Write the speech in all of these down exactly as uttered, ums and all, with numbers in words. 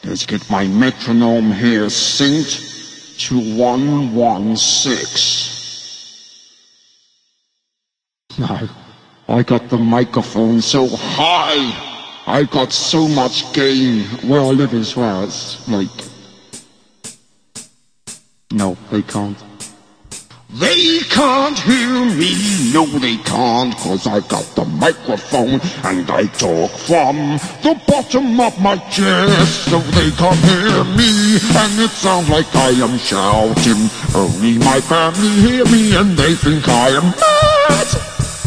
Let's get my metronome here synced to one one six. No, I got the microphone so high. I got so much gain where I live as well. It's like, no, they can't. They can't hear me, no they can't, cause I got the microphone and I talk from the bottom of my chest. So they can't hear me and it sounds like I am shouting. Only my family hear me and they think I am mad.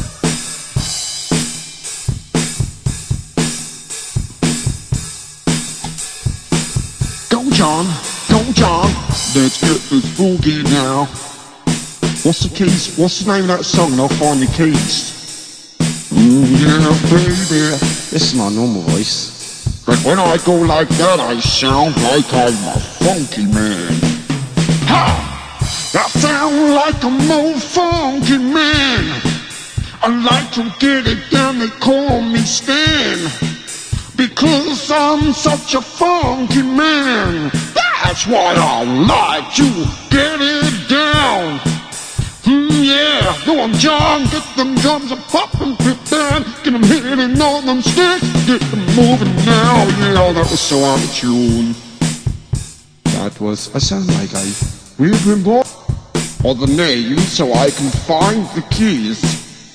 Go John, go John, let's get this boogie now. What's the keys? What's the name of that song? And I'll find the keys. Ooh, yeah, baby. This is my normal voice. But when I go like that, I sound like I'm a funky man. Ha! I sound like I'm a funky man. I like to get it down, they call me Stan. Because I'm such a funky man. That's why I like to get it down. Mm, yeah, go on John, get them drums a poppin', get down, get them hitting on them sticks, get them moving now, yeah, that was so out of tune. That was, I sound like I... We've been bought or the name so I can find the keys.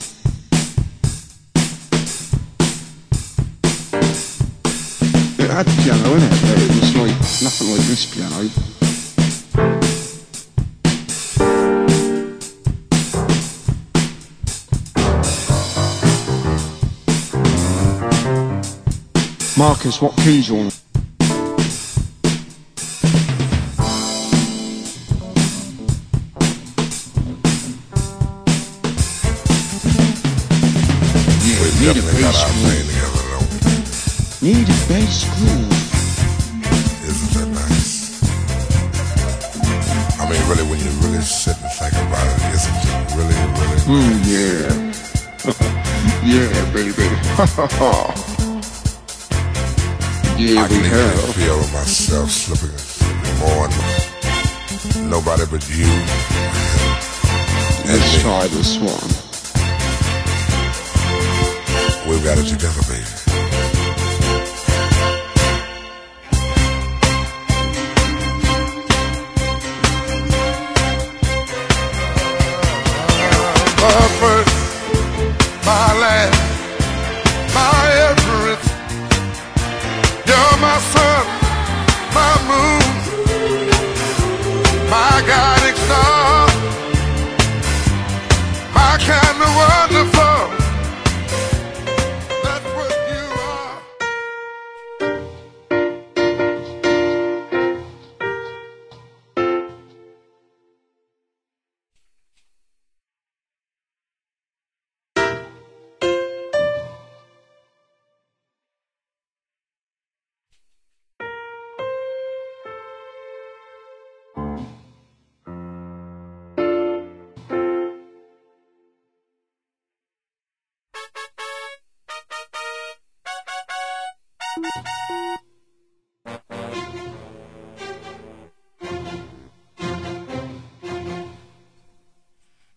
It had piano in it, but it was like, nothing like this piano. Marcus, what keys you on? Yeah, we need a definitely got bass our groove. thing together though. Need a bass groove. Isn't that nice? I mean, really, when you really sit and think about it, isn't it really, really Mm, nice? yeah. Yeah, baby. Yeah, I we can even have. feel myself slipping, slipping more and more. Nobody but you and Let's me. try this one. We've got it together, baby. My first, my last, my everything. You're my sun, my moon, my guiding star, my kind of wonderful. That's what you are.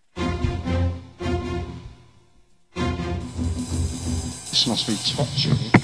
This must be top tune.